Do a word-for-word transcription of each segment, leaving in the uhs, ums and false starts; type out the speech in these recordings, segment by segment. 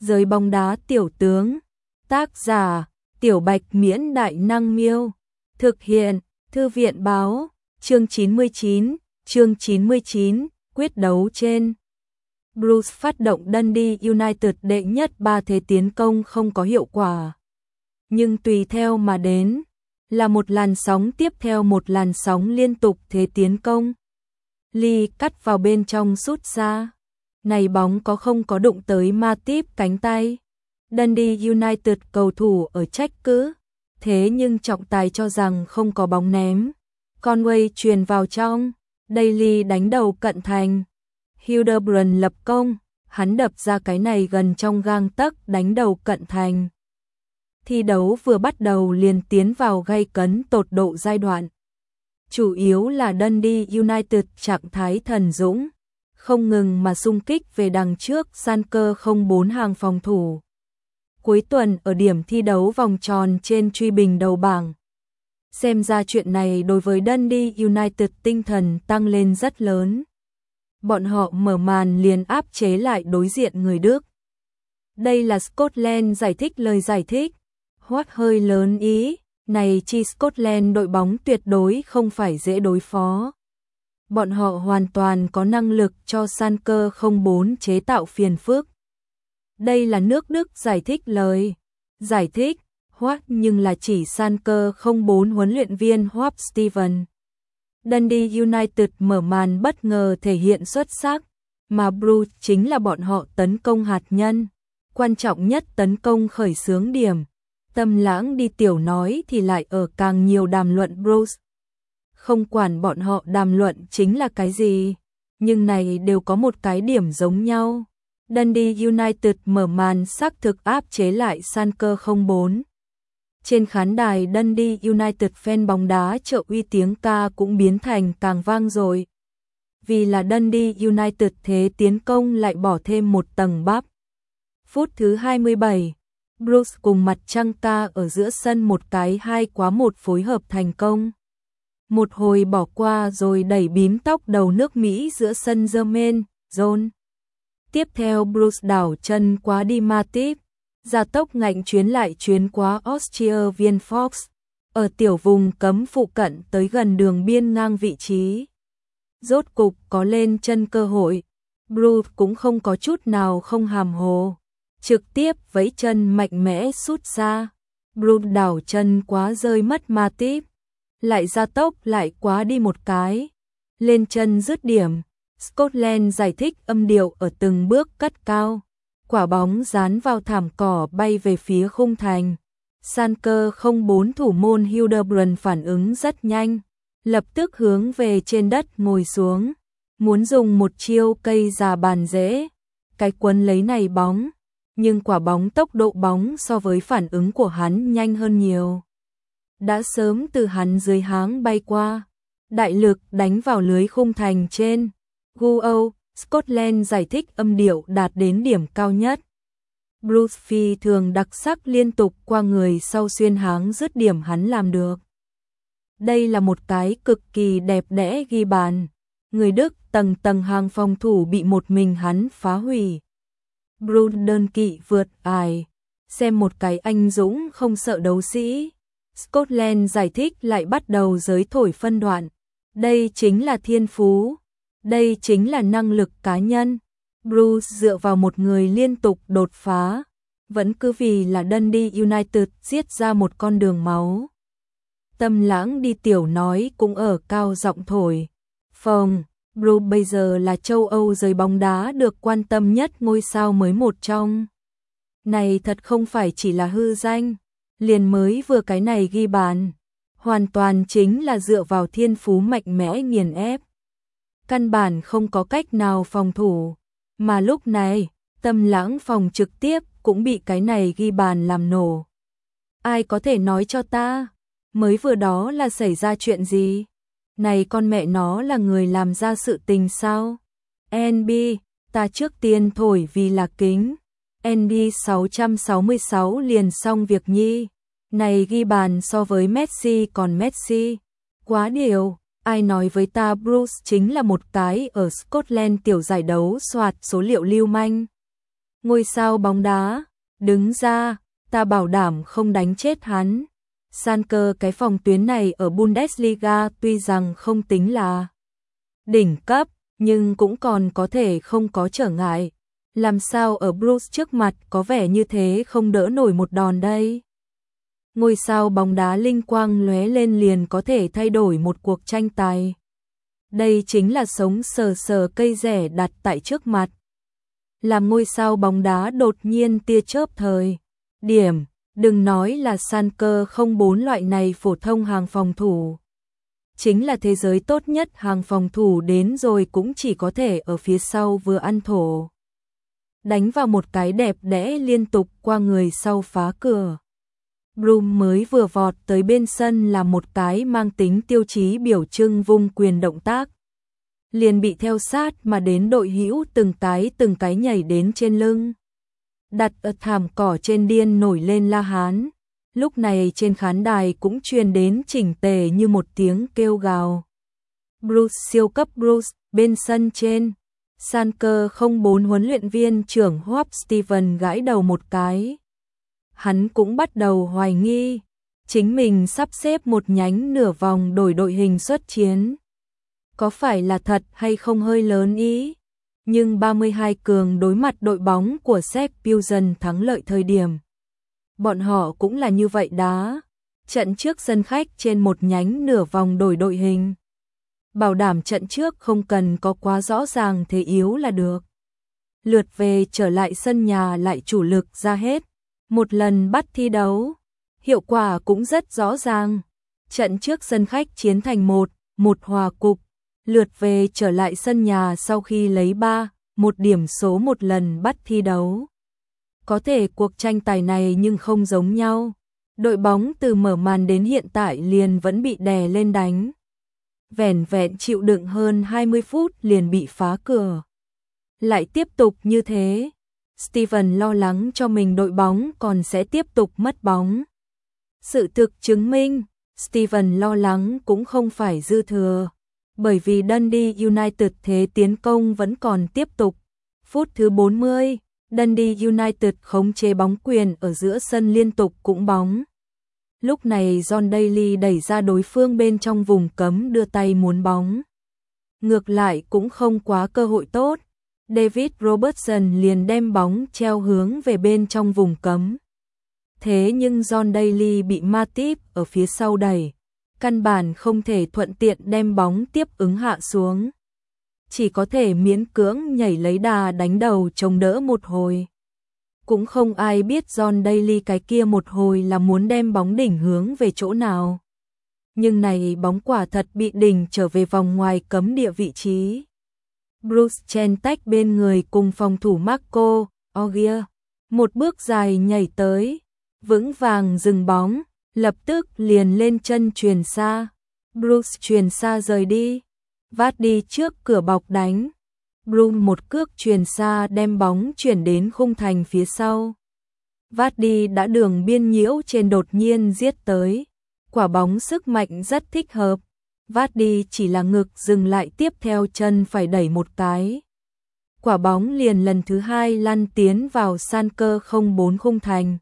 Giới bóng đá tiểu tướng. Tác giả: Tiểu Bạch Miễn Đại Năng Miêu. Thực hiện: Thư viện Báo. Chương chín mươi chín. Chương chín mươi chín. Quyết đấu trên. Bruce phát động Dundee United đệ nhất ba thế tiến công không có hiệu quả. Nhưng tùy theo mà đến là một làn sóng tiếp theo một làn sóng liên tục thế tiến công. Lee cắt vào bên trong sút xa. Này bóng có không có đụng tới Matip cánh tay. Dundee United cầu thủ ở trách cứ. Thế nhưng trọng tài cho rằng không có bóng ném. Conway truyền vào trong. Daly đánh đầu cận thành. Hildebrand lập công. Hắn đập ra cái này gần trong gang tấc đánh đầu cận thành. Thi đấu vừa bắt đầu liền tiến vào gay cấn tột độ giai đoạn. Chủ yếu là Dundee United trạng thái thần dũng, không ngừng mà xung kích về đằng trước san cơ không bốn hàng phòng thủ. Cuối tuần ở điểm thi đấu vòng tròn trên truy bình đầu bảng. Xem ra chuyện này đối với Dundee United tinh thần tăng lên rất lớn. Bọn họ mở màn liền áp chế lại đối diện người Đức. Đây là Scotland giải thích lời giải thích. Hoắc hơi lớn ý, này chi Scotland đội bóng tuyệt đối không phải dễ đối phó. Bọn họ hoàn toàn có năng lực cho san cơ không bốn chế tạo phiền phức. Đây là nước Đức giải thích lời. Giải thích, Hoắc nhưng là chỉ san cơ không bốn huấn luyện viên Hopp Steven. Dundee United mở màn bất ngờ thể hiện xuất sắc, mà Bruce chính là bọn họ tấn công hạt nhân. Quan trọng nhất tấn công khởi xướng điểm. Tâm Lãng đi tiểu nói thì lại ở càng nhiều đàm luận Bruce. Không quản bọn họ đàm luận chính là cái gì, nhưng này đều có một cái điểm giống nhau. Dundee United mở màn xác thực áp chế lại san cơ không bốn. Trên khán đài Dundee United fan bóng đá trợ uy tiếng ca cũng biến thành càng vang dội. Vì là Dundee United thế tiến công lại bỏ thêm một tầng bắp. Phút thứ hai mươi bảy, Bruce cùng mặt trăng ca ở giữa sân một cái hai quá một phối hợp thành công. Một hồi bỏ qua rồi đẩy bím tóc đầu nước Mỹ giữa sân Jermaine John. Tiếp theo Bruce đảo chân quá đi Matip, gia tốc ngạnh chuyến lại chuyến quá Austria viên Fox, ở tiểu vùng cấm phụ cận tới gần đường biên ngang vị trí. Rốt cục có lên chân cơ hội, Bruce cũng không có chút nào không hàm hồ. Trực tiếp vẫy chân mạnh mẽ sút xa. Bruce đảo chân quá rơi mất Matip. Lại gia tốc lại quá đi một cái. Lên chân dứt điểm. Scotland giải thích âm điệu ở từng bước cất cao. Quả bóng dán vào thảm cỏ bay về phía khung thành. San cơ không bốn thủ môn Hildebrand phản ứng rất nhanh. Lập tức hướng về trên đất ngồi xuống. Muốn dùng một chiêu cây già bàn rễ. Cái quấn lấy này bóng. Nhưng quả bóng tốc độ bóng so với phản ứng của hắn nhanh hơn nhiều. Đã sớm từ hắn dưới háng bay qua. Đại lực đánh vào lưới khung thành trên. Guo, Scotland giải thích âm điệu đạt đến điểm cao nhất. Bruce phi thường đặc sắc liên tục qua người sau xuyên háng dứt điểm hắn làm được. Đây là một cái cực kỳ đẹp đẽ ghi bàn. Người Đức tầng tầng hàng phòng thủ bị một mình hắn phá hủy. Bruce đơn kỵ vượt ải, xem một cái anh dũng không sợ đấu sĩ. Scotland giải thích lại bắt đầu giới thổi phân đoạn. Đây chính là thiên phú, đây chính là năng lực cá nhân. Bruce dựa vào một người liên tục đột phá, vẫn cứ vì là Dundee United giết ra một con đường máu. Tâm Lãng đi tiểu nói cũng ở cao giọng thổi. Phòng Bruce bây giờ là châu Âu giới bóng đá được quan tâm nhất ngôi sao mới một trong. Này thật không phải chỉ là hư danh, liền mới vừa cái này ghi bàn. Hoàn toàn chính là dựa vào thiên phú mạnh mẽ nghiền ép. Căn bản không có cách nào phòng thủ. Mà lúc này, Tâm Lãng phòng trực tiếp cũng bị cái này ghi bàn làm nổ. Ai có thể nói cho ta, mới vừa đó là xảy ra chuyện gì? Này con mẹ nó là người làm ra sự tình sao? en bê, ta trước tiên thổi vì là kính. en bê sáu sáu sáu liền xong việc nhi. Này ghi bàn so với Messi còn Messi. Quá điều, ai nói với ta Bruce chính là một cái ở Scotland tiểu giải đấu soạt số liệu lưu manh. Ngôi sao bóng đá, đứng ra, ta bảo đảm không đánh chết hắn. Schalke cái phòng tuyến này ở Bundesliga tuy rằng không tính là đỉnh cấp, nhưng cũng còn có thể không có trở ngại. Làm sao ở Bruce trước mặt có vẻ như thế không đỡ nổi một đòn đây? Ngôi sao bóng đá linh quang lóe lên liền có thể thay đổi một cuộc tranh tài. Đây chính là sống sờ sờ cây rẻ đặt tại trước mặt. Làm ngôi sao bóng đá đột nhiên tia chớp thời điểm, đừng nói là Schalke không bốn loại này phổ thông hàng phòng thủ. Chính là thế giới tốt nhất hàng phòng thủ đến rồi cũng chỉ có thể ở phía sau vừa ăn thổ. Đánh vào một cái đẹp đẽ liên tục qua người sau phá cửa. Broom mới vừa vọt tới bên sân là một cái mang tính tiêu chí biểu trưng vung quyền động tác. Liền bị theo sát mà đến đội hữu từng cái từng cái nhảy đến trên lưng. Đặt ở thảm cỏ trên điên nổi lên la hán. Lúc này trên khán đài cũng truyền đến chỉnh tề như một tiếng kêu gào. Bruce siêu cấp Bruce, bên sân trên. Schalke không bốn huấn luyện viên trưởng Hop Steven gãi đầu một cái. Hắn cũng bắt đầu hoài nghi. Chính mình sắp xếp một nhánh nửa vòng đổi đội hình xuất chiến. Có phải là thật hay không hơi lớn ý? Nhưng ba mươi hai cường đối mặt đội bóng của Séc Pilsen thắng lợi thời điểm. Bọn họ cũng là như vậy đá. Trận trước sân khách trên một nhánh nửa vòng đổi đội hình. Bảo đảm trận trước không cần có quá rõ ràng thế yếu là được. Lượt về trở lại sân nhà lại chủ lực ra hết. Một lần bắt thi đấu. Hiệu quả cũng rất rõ ràng. Trận trước sân khách chiến thành một, một hòa cục. Lượt về trở lại sân nhà sau khi lấy ba, một điểm số một lần bắt thi đấu. Có thể cuộc tranh tài này nhưng không giống nhau. Đội bóng từ mở màn đến hiện tại liền vẫn bị đè lên đánh. Vẻn vẹn chịu đựng hơn hai mươi phút liền bị phá cửa. Lại tiếp tục như thế. Steven lo lắng cho mình đội bóng còn sẽ tiếp tục mất bóng. Sự thực chứng minh, Steven lo lắng cũng không phải dư thừa. Bởi vì Dundee United thế tiến công vẫn còn tiếp tục. Phút thứ bốn mươi, Dundee United khống chế bóng quyền ở giữa sân liên tục cũng bóng. Lúc này John Daly đẩy ra đối phương bên trong vùng cấm đưa tay muốn bóng. Ngược lại cũng không quá cơ hội tốt. David Robertson liền đem bóng treo hướng về bên trong vùng cấm. Thế nhưng John Daly bị Matip ở phía sau đẩy. Căn bản không thể thuận tiện đem bóng tiếp ứng hạ xuống. Chỉ có thể miễn cưỡng nhảy lấy đà đánh đầu chống đỡ một hồi. Cũng không ai biết John Daly cái kia một hồi là muốn đem bóng đỉnh hướng về chỗ nào. Nhưng này bóng quả thật bị đỉnh trở về vòng ngoài cấm địa vị trí. Bruce chen tách bên người cùng phòng thủ Marco Ogier. Một bước dài nhảy tới, vững vàng dừng bóng. Lập tức liền lên chân chuyền xa. Bruce chuyền xa rời đi. Vát đi trước cửa bọc đánh. Bruce một cước chuyền xa đem bóng chuyển đến khung thành phía sau. Vát đi đã đường biên nhiễu trên đột nhiên giết tới. Quả bóng sức mạnh rất thích hợp. Vát đi chỉ là ngực dừng lại tiếp theo chân phải đẩy một cái. Quả bóng liền lần thứ hai lăn tiến vào Schalke không bốn khung thành.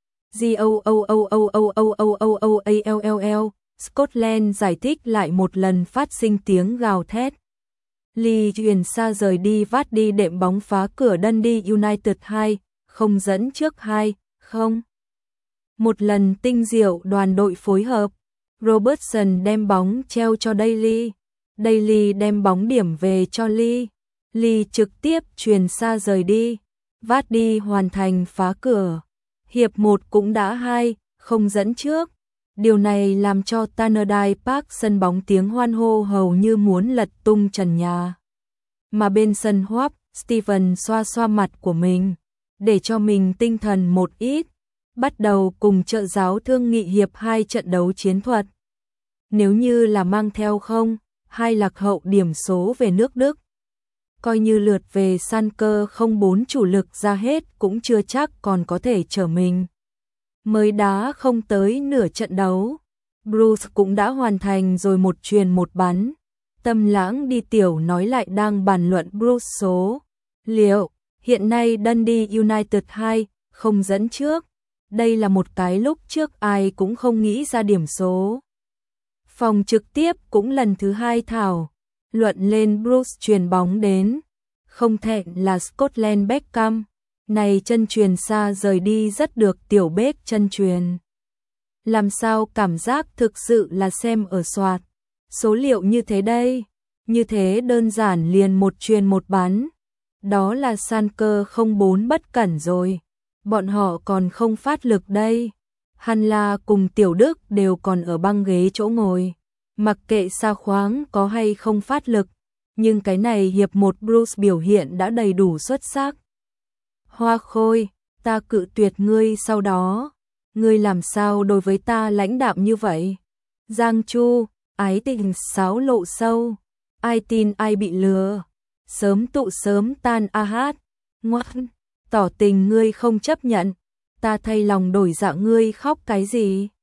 Scotland giải thích lại một lần phát sinh tiếng gào thét. Lee chuyền xa rời đi vát đi đệm bóng phá cửa Dundee United hai, không dẫn trước hai, không. Một lần tinh diệu đoàn đội phối hợp. Robertson đem bóng treo cho Daly. Daly đem bóng điểm về cho Lee. Lee trực tiếp chuyền xa rời đi. Vát đi hoàn thành phá cửa. Hiệp một cũng đã hai, không dẫn trước. Điều này làm cho Tannadice Park sân bóng tiếng hoan hô hầu như muốn lật tung trần nhà. Mà bên sân Hoop, Steven xoa xoa mặt của mình, để cho mình tinh thần một ít. Bắt đầu cùng trợ giáo thương nghị hiệp hai trận đấu chiến thuật. Nếu như là mang theo không, hai lạc hậu điểm số về nước Đức. Coi như lượt về Schalke không bốn chủ lực ra hết cũng chưa chắc còn có thể trở mình. Mới đá không tới nửa trận đấu, Bruce cũng đã hoàn thành rồi một chuyền một bắn. Tâm Lãng đi tiểu nói lại đang bàn luận Bruce số liệu, Hiện nay Dundee United hai không dẫn trước. Đây là một cái lúc trước ai cũng không nghĩ ra điểm số. Phòng trực tiếp cũng lần thứ hai thảo luận lên Bruce truyền bóng đến. Không thẹn là Scotland Beckham. Này chân truyền xa rời đi rất được tiểu bếp chân truyền. Làm sao cảm giác thực sự là xem ở soạt. Số liệu như thế đây. Như thế đơn giản liền một truyền một bắn. Đó là san cơ không bốn bất cẩn rồi. Bọn họ còn không phát lực đây. Hàn La cùng Tiểu Đức đều còn ở băng ghế chỗ ngồi. Mặc kệ Sa Khoáng có hay không phát lực. Nhưng cái này hiệp một Bruce biểu hiện đã đầy đủ xuất sắc. Hoa Khôi, ta cự tuyệt ngươi sau đó. Ngươi làm sao đối với ta lãnh đạm như vậy? Giang Chu, ái tình sáo lộ sâu. Ai tin ai bị lừa. Sớm tụ sớm tan a hát. Ngoan, tỏ tình ngươi không chấp nhận. Ta thay lòng đổi dạ ngươi khóc cái gì?